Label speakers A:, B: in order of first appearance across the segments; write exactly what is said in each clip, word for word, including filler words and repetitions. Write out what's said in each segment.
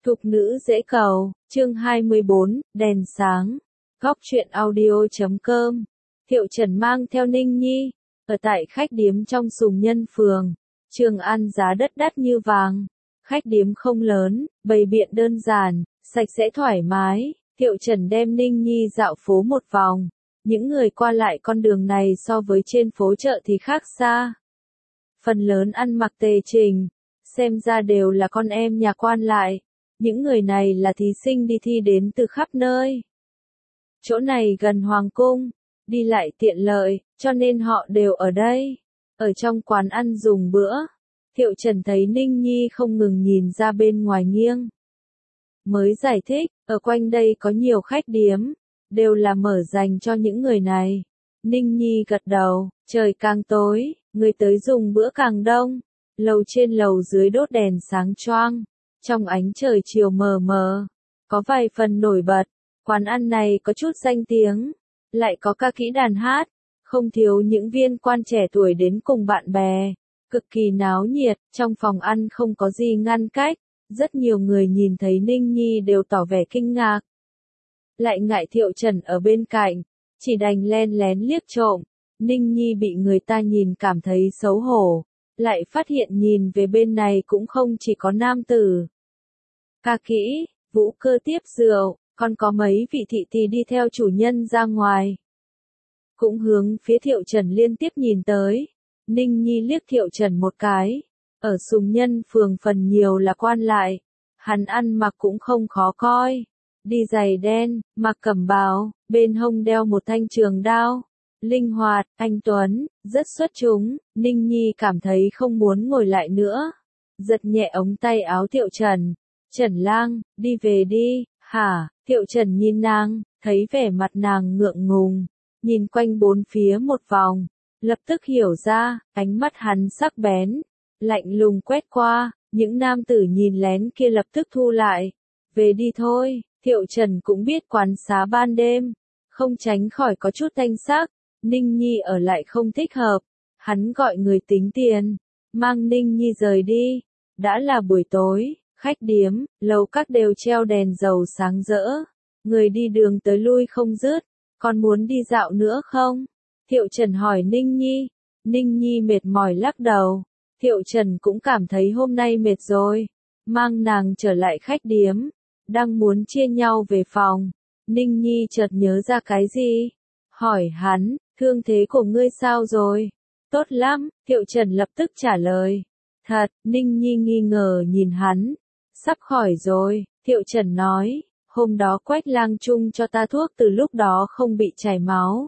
A: Thục nữ dễ cầu, chương hai mươi bốn, đèn sáng. Góc truyện audio chấm com. Thiệu Trần mang theo Ninh Nhi, ở tại khách điếm trong Sùng Nhân phường. Trường ăn giá đất đắt như vàng. Khách điếm không lớn, bày biện đơn giản, sạch sẽ thoải mái. Thiệu Trần đem Ninh Nhi dạo phố một vòng. Những người qua lại con đường này so với trên phố chợ thì khác xa. Phần lớn ăn mặc tề chỉnh, xem ra đều là con em nhà quan lại. Những người này là thí sinh đi thi đến từ khắp nơi. Chỗ này gần Hoàng cung, đi lại tiện lợi, cho nên họ đều ở đây. Ở trong quán ăn dùng bữa, Thiệu Trần thấy Ninh Nhi không ngừng nhìn ra bên ngoài nghiêng. Mới giải thích, ở quanh đây có nhiều khách điếm, đều là mở dành cho những người này. Ninh Nhi gật đầu, trời càng tối, người tới dùng bữa càng đông. Lầu trên lầu dưới đốt đèn sáng choang. Trong ánh trời chiều mờ mờ, có vài phần nổi bật, quán ăn này có chút danh tiếng, lại có ca kỹ đàn hát, không thiếu những viên quan trẻ tuổi đến cùng bạn bè, cực kỳ náo nhiệt, trong phòng ăn không có gì ngăn cách, rất nhiều người nhìn thấy Ninh Nhi đều tỏ vẻ kinh ngạc. Lại ngại Thiệu Trần ở bên cạnh, chỉ đành len lén liếc trộm, Ninh Nhi bị người ta nhìn cảm thấy xấu hổ, lại phát hiện nhìn về bên này cũng không chỉ có nam tử. Ca kỹ, vũ cơ tiếp rượu, còn có mấy vị thị tỳ đi theo chủ nhân ra ngoài. Cũng hướng phía Thiệu Trần liên tiếp nhìn tới. Ninh Nhi liếc Thiệu Trần một cái. Ở Sùng Nhân phường phần nhiều là quan lại. Hắn ăn mặc cũng không khó coi. Đi giày đen, mặc cẩm bào, bên hông đeo một thanh trường đao. Linh hoạt, anh tuấn, rất xuất chúng. Ninh Nhi cảm thấy không muốn ngồi lại nữa. Giật nhẹ ống tay áo Thiệu Trần. Trần lang, đi về đi, hả? Thiệu Trần nhìn nàng, thấy vẻ mặt nàng ngượng ngùng, nhìn quanh bốn phía một vòng, lập tức hiểu ra, ánh mắt hắn sắc bén, lạnh lùng quét qua, những nam tử nhìn lén kia lập tức thu lại, về đi thôi. Thiệu Trần cũng biết quán xá ban đêm, không tránh khỏi có chút thanh sắc, Ninh Nhi ở lại không thích hợp, hắn gọi người tính tiền, mang Ninh Nhi rời đi, đã là buổi tối. Khách điếm, lầu các đều treo đèn dầu sáng rỡ. Người đi đường tới lui không dứt. Còn muốn đi dạo nữa không? Thiệu Trần hỏi Ninh Nhi. Ninh Nhi mệt mỏi lắc đầu. Thiệu Trần cũng cảm thấy hôm nay mệt rồi. Mang nàng trở lại khách điếm. Đang muốn chia nhau về phòng. Ninh Nhi chợt nhớ ra cái gì? Hỏi hắn, thương thế của ngươi sao rồi? Tốt lắm, Thiệu Trần lập tức trả lời. Thật, Ninh Nhi nghi ngờ nhìn hắn. Sắp khỏi rồi, Thiệu Trần nói, hôm đó Quách lang chung cho ta thuốc từ lúc đó không bị chảy máu.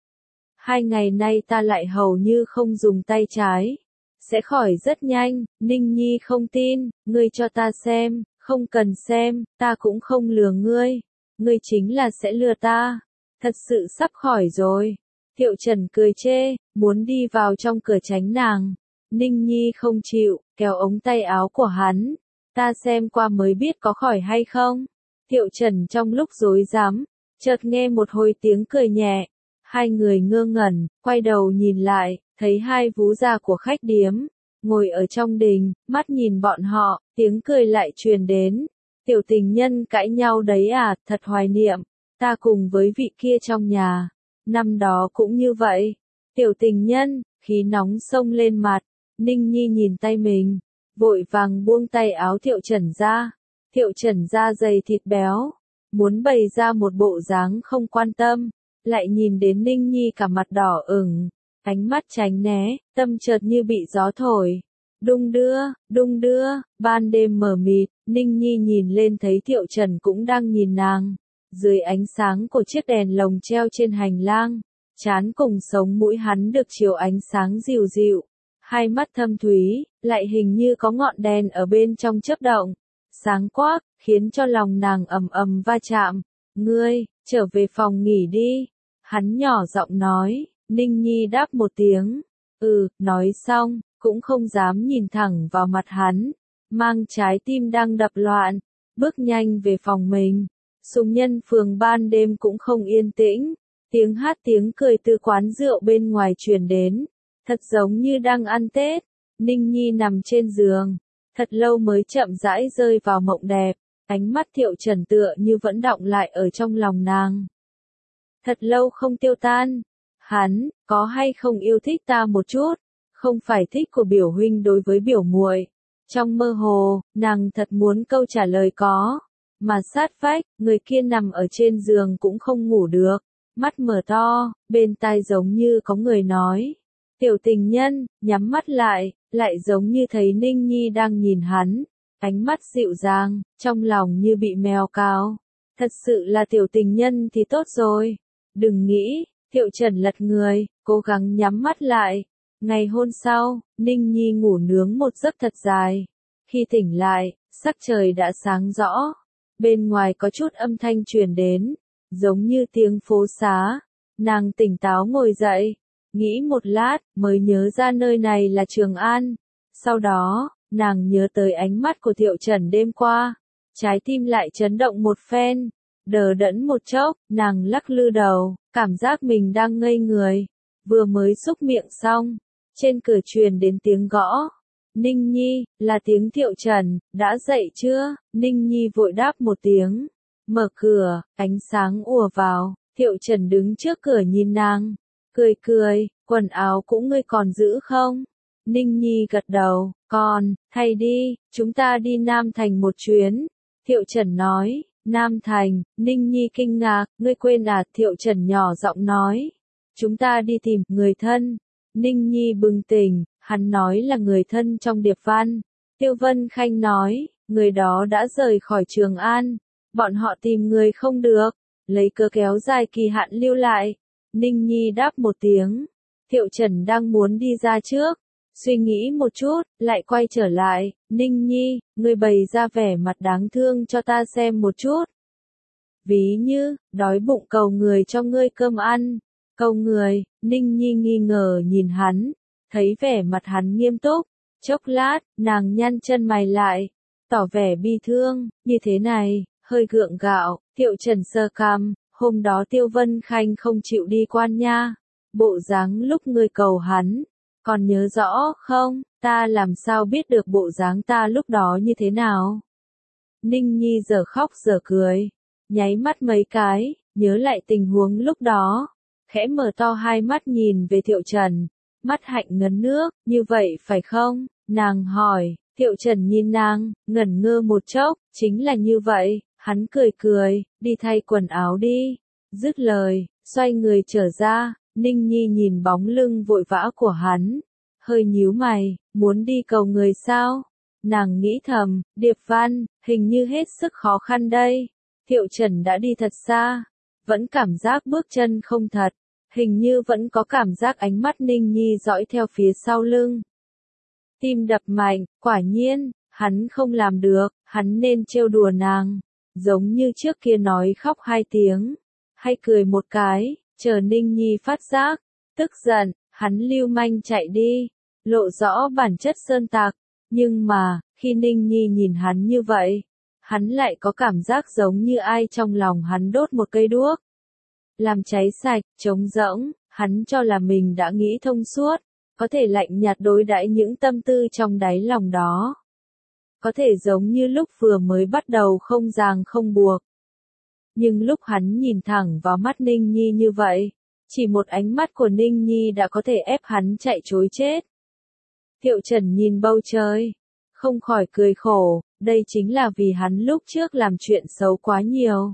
A: Hai ngày nay ta lại hầu như không dùng tay trái. Sẽ khỏi rất nhanh, Ninh Nhi không tin, ngươi cho ta xem, không cần xem, ta cũng không lừa ngươi. Ngươi chính là sẽ lừa ta. Thật sự sắp khỏi rồi. Thiệu Trần cười chê, muốn đi vào trong cửa tránh nàng. Ninh Nhi không chịu, kéo ống tay áo của hắn. Ta xem qua mới biết có khỏi hay không. Thiệu Trần trong lúc rối rắm, chợt nghe một hồi tiếng cười nhẹ. Hai người ngơ ngẩn, quay đầu nhìn lại, thấy hai vú già của khách điếm, ngồi ở trong đình, mắt nhìn bọn họ, tiếng cười lại truyền đến. Tiểu tình nhân cãi nhau đấy à, thật hoài niệm. Ta cùng với vị kia trong nhà. Năm đó cũng như vậy. Tiểu tình nhân, khí nóng xông lên mặt. Ninh Nhi nhìn tay mình. Vội vàng buông tay áo Thiệu Trần ra. Thiệu Trần da dày thịt béo, muốn bày ra một bộ dáng không quan tâm, lại nhìn đến Ninh Nhi cả mặt đỏ ửng, ánh mắt tránh né, tâm chợt như bị gió thổi. Đung đưa, đung đưa, ban đêm mờ mịt, Ninh Nhi nhìn lên thấy Thiệu Trần cũng đang nhìn nàng, dưới ánh sáng của chiếc đèn lồng treo trên hành lang, trán cùng sống mũi hắn được chiếu ánh sáng dịu dịu. Hai mắt thâm thúy, lại hình như có ngọn đèn ở bên trong chớp động, sáng quắc, khiến cho lòng nàng ầm ầm va chạm. Ngươi, trở về phòng nghỉ đi. Hắn nhỏ giọng nói, Ninh Nhi đáp một tiếng. Ừ, nói xong, cũng không dám nhìn thẳng vào mặt hắn, mang trái tim đang đập loạn, bước nhanh về phòng mình. Sùng Nhân phường ban đêm cũng không yên tĩnh, tiếng hát tiếng cười từ quán rượu bên ngoài truyền đến. Thật giống như đang ăn Tết. Ninh Nhi nằm trên giường, thật lâu mới chậm rãi rơi vào mộng đẹp, Ánh mắt Thiệu Trần tựa như vẫn đọng lại ở trong lòng nàng. Thật lâu không tiêu tan. Hắn, có hay không yêu thích ta một chút? Không phải thích của biểu huynh đối với biểu muội. Trong mơ hồ, nàng thật muốn câu trả lời có. Mà sát vách, người kia nằm ở trên giường cũng không ngủ được. Mắt mở to, bên tai giống như có người nói. Tiểu tình nhân, nhắm mắt lại, lại giống như thấy Ninh Nhi đang nhìn hắn. Ánh mắt dịu dàng, trong lòng như bị mèo cào. Thật sự là tiểu tình nhân thì tốt rồi. Đừng nghĩ, Thiệu Trần lật người, cố gắng nhắm mắt lại. Ngày hôm sau, Ninh Nhi ngủ nướng một giấc thật dài. Khi tỉnh lại, sắc trời đã sáng rõ. Bên ngoài có chút âm thanh truyền đến, giống như tiếng phố xá. Nàng tỉnh táo ngồi dậy, nghĩ một lát, mới nhớ ra nơi này là Trường An. Sau đó, nàng nhớ tới ánh mắt của Thiệu Trần đêm qua. Trái tim lại chấn động một phen. Đờ đẫn một chốc, nàng lắc lư đầu, cảm giác mình đang ngây người. Vừa mới xúc miệng xong, trên cửa truyền đến tiếng gõ. Ninh Nhi, là tiếng Thiệu Trần, đã dậy chưa? Ninh Nhi vội đáp một tiếng. Mở cửa, ánh sáng ùa vào, Thiệu Trần đứng trước cửa nhìn nàng. Cười cười, quần áo cũ ngươi còn giữ không? Ninh Nhi gật đầu, còn, thay đi, chúng ta đi Nam Thành một chuyến. Thiệu Trần nói, Nam Thành, Ninh Nhi kinh ngạc, ngươi quên à? Thiệu Trần nhỏ giọng nói. Chúng ta đi tìm người thân. Ninh Nhi bừng tỉnh, hắn nói là người thân trong Điệp Văn. Tiêu Vân Khanh nói, người đó đã rời khỏi Trường An. Bọn họ tìm người không được, lấy cớ kéo dài kỳ hạn lưu lại. Ninh Nhi đáp một tiếng. Thiệu Trần đang muốn đi ra trước. Suy nghĩ một chút, lại quay trở lại. Ninh Nhi, ngươi bày ra vẻ mặt đáng thương cho ta xem một chút. Ví như, đói bụng cầu người cho ngươi cơm ăn. Cầu người, Ninh Nhi nghi ngờ nhìn hắn. Thấy vẻ mặt hắn nghiêm túc. Chốc lát, nàng nhăn chân mày lại. Tỏ vẻ bi thương, như thế này, hơi gượng gạo. Thiệu Trần sơ cằm, hôm đó Tiêu Vân Khanh không chịu đi Quan Nha. Bộ dáng lúc ngươi cầu hắn. Còn nhớ rõ không, ta làm sao biết được bộ dáng ta lúc đó như thế nào? Ninh Nhi giờ khóc giờ cười, nháy mắt mấy cái, nhớ lại tình huống lúc đó, khẽ mở to hai mắt nhìn về Thiệu Trần, mắt hạnh ngấn nước, như vậy phải không? Nàng hỏi, Thiệu Trần nhìn nàng, ngẩn ngơ một chốc, chính là như vậy, hắn cười cười, đi thay quần áo đi, dứt lời, xoay người trở ra. Ninh Nhi nhìn bóng lưng vội vã của hắn, hơi nhíu mày, muốn đi cầu người sao? Nàng nghĩ thầm, Điệp Văn, hình như hết sức khó khăn đây. Thiệu Trần đã đi thật xa, vẫn cảm giác bước chân không thật, hình như vẫn có cảm giác ánh mắt Ninh Nhi dõi theo phía sau lưng. Tim đập mạnh, quả nhiên, hắn không làm được, hắn nên trêu đùa nàng, giống như trước kia nói khóc hai tiếng, hay cười một cái. Chờ Ninh Nhi phát giác, tức giận, hắn lưu manh chạy đi, lộ rõ bản chất sơn tạc, nhưng mà, khi Ninh Nhi nhìn hắn như vậy, hắn lại có cảm giác giống như ai trong lòng hắn đốt một cây đuốc. Làm cháy sạch, trống rỗng, hắn cho là mình đã nghĩ thông suốt, có thể lạnh nhạt đối đãi những tâm tư trong đáy lòng đó. Có thể giống như lúc vừa mới bắt đầu không ràng không buộc. Nhưng lúc hắn nhìn thẳng vào mắt Ninh Nhi như vậy, chỉ một ánh mắt của Ninh Nhi đã có thể ép hắn chạy trối chết. Thiệu Trần nhìn bầu trời, không khỏi cười khổ, đây chính là vì hắn lúc trước làm chuyện xấu quá nhiều.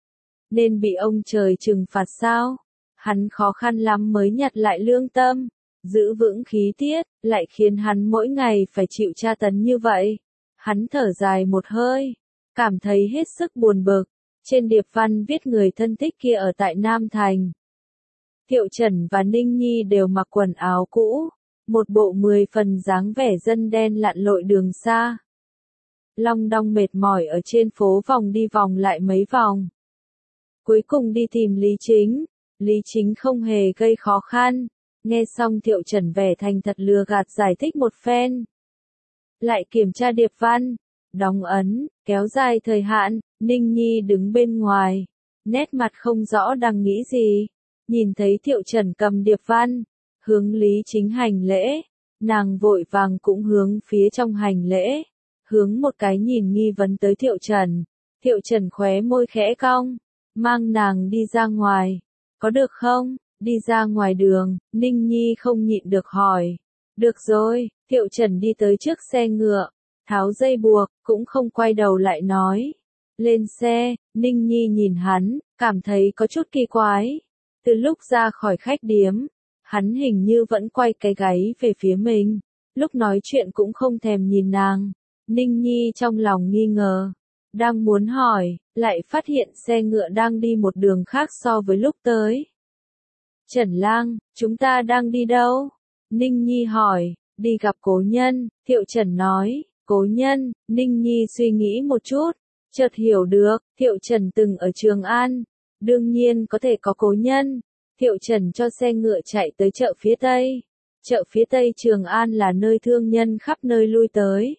A: Nên bị ông trời trừng phạt sao? Hắn khó khăn lắm mới nhặt lại lương tâm, giữ vững khí tiết, lại khiến hắn mỗi ngày phải chịu tra tấn như vậy. Hắn thở dài một hơi, cảm thấy hết sức buồn bực. Trên điệp văn viết người thân thích kia ở tại Nam Thành. Thiệu Trần và Ninh Nhi đều mặc quần áo cũ, một bộ mười phần dáng vẻ dân đen lặn lội đường xa. Long đong mệt mỏi ở trên phố vòng đi vòng lại mấy vòng. Cuối cùng đi tìm Lý Chính, Lý Chính không hề gây khó khăn, nghe xong Thiệu Trần vẻ thành thật lừa gạt giải thích một phen. Lại kiểm tra điệp văn, đóng ấn, kéo dài thời hạn. Ninh Nhi đứng bên ngoài, nét mặt không rõ đang nghĩ gì, nhìn thấy Thiệu Trần cầm điệp văn, hướng Lý Chính hành lễ, nàng vội vàng cũng hướng phía trong hành lễ, hướng một cái nhìn nghi vấn tới Thiệu Trần, Thiệu Trần khóe môi khẽ cong, mang nàng đi ra ngoài, có được không? Đi ra ngoài đường, Ninh Nhi không nhịn được hỏi. Được rồi, Thiệu Trần đi tới trước xe ngựa, tháo dây buộc, cũng không quay đầu lại nói. Lên xe, Ninh Nhi nhìn hắn, cảm thấy có chút kỳ quái. Từ lúc ra khỏi khách điếm, hắn hình như vẫn quay cái gáy về phía mình, lúc nói chuyện cũng không thèm nhìn nàng. Ninh Nhi trong lòng nghi ngờ, đang muốn hỏi, lại phát hiện xe ngựa đang đi một đường khác so với lúc tới. Trần Lang, chúng ta đang đi đâu? Ninh Nhi hỏi, đi gặp cố nhân, Thiệu Trần nói, cố nhân, Ninh Nhi suy nghĩ một chút, chợt hiểu được, Thiệu Trần từng ở Trường An, đương nhiên có thể có cố nhân. Thiệu Trần cho xe ngựa chạy tới chợ phía Tây. Chợ phía Tây Trường An là nơi thương nhân khắp nơi lui tới.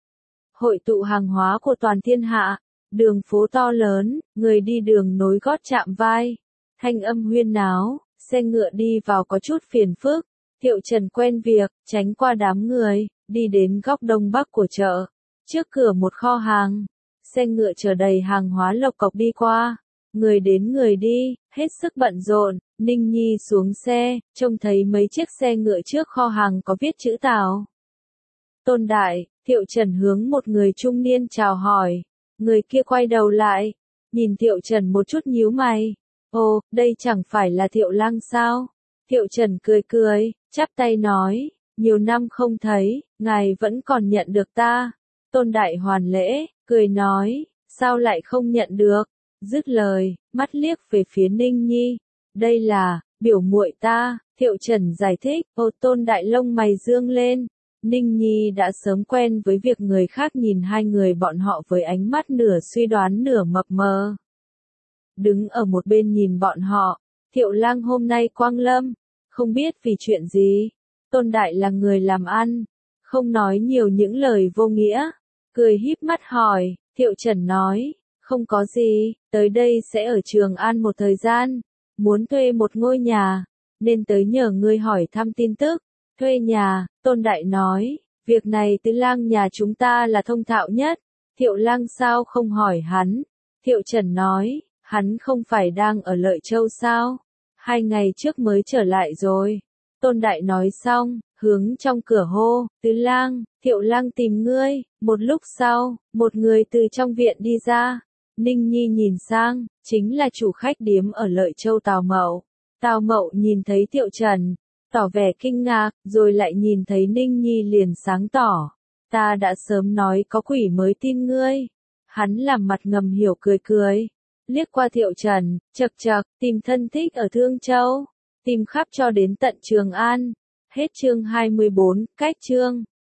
A: Hội tụ hàng hóa của toàn thiên hạ, đường phố to lớn, người đi đường nối gót chạm vai, thanh âm huyên náo, xe ngựa đi vào có chút phiền phức. Thiệu Trần quen việc, tránh qua đám người, đi đến góc đông bắc của chợ. Trước cửa một kho hàng, xe ngựa chở đầy hàng hóa lộc cộc đi qua. Người đến người đi, hết sức bận rộn. Ninh Nhi xuống xe, trông thấy mấy chiếc xe ngựa trước kho hàng có viết chữ Tào. Tôn Đại, Thiệu Trần hướng một người trung niên chào hỏi. Người kia quay đầu lại, nhìn Thiệu Trần một chút nhíu mày. Ồ, đây chẳng phải là Thiệu Lăng sao? Thiệu Trần cười cười, chắp tay nói, nhiều năm không thấy, ngài vẫn còn nhận được ta. Tôn Đại hoàn lễ, cười nói, sao lại không nhận được? Dứt lời, mắt liếc về phía Ninh Nhi. Đây là, biểu muội ta, Thiệu Trần giải thích, ô Tôn Đại lông mày dương lên. Ninh Nhi đã sớm quen với việc người khác nhìn hai người bọn họ với ánh mắt nửa suy đoán nửa mập mờ. Đứng ở một bên nhìn bọn họ, Thiệu Lang hôm nay quang lâm, không biết vì chuyện gì. Tôn Đại là người làm ăn, không nói nhiều những lời vô nghĩa, cười híp mắt hỏi, Thiệu Trần nói, không có gì, tới đây sẽ ở Trường An một thời gian, muốn thuê một ngôi nhà, nên tới nhờ ngươi hỏi thăm tin tức. Thuê nhà, Tôn Đại nói, việc này Tứ Lang nhà chúng ta là thông thạo nhất. Thiệu Lang sao không hỏi hắn? Thiệu Trần nói, hắn không phải đang ở Lợi Châu sao? Hai ngày trước mới trở lại rồi. Tôn Đại nói xong, hướng trong cửa hô, Tứ Lang, Thiệu Lang tìm ngươi. Một lúc sau, một người từ trong viện đi ra. Ninh Nhi nhìn sang, chính là chủ khách điếm ở Lợi Châu Tào Mậu. Tào Mậu nhìn thấy Thiệu Trần, tỏ vẻ kinh ngạc, rồi lại nhìn thấy Ninh Nhi liền sáng tỏ. Ta đã sớm nói có quỷ mới tin ngươi. Hắn làm mặt ngầm hiểu cười cười. Liếc qua Thiệu Trần, chậc chậc, tìm thân thích ở Thương Châu. Tìm khắp cho đến tận Trường An. Hết chương hai mươi bốn, cách chương.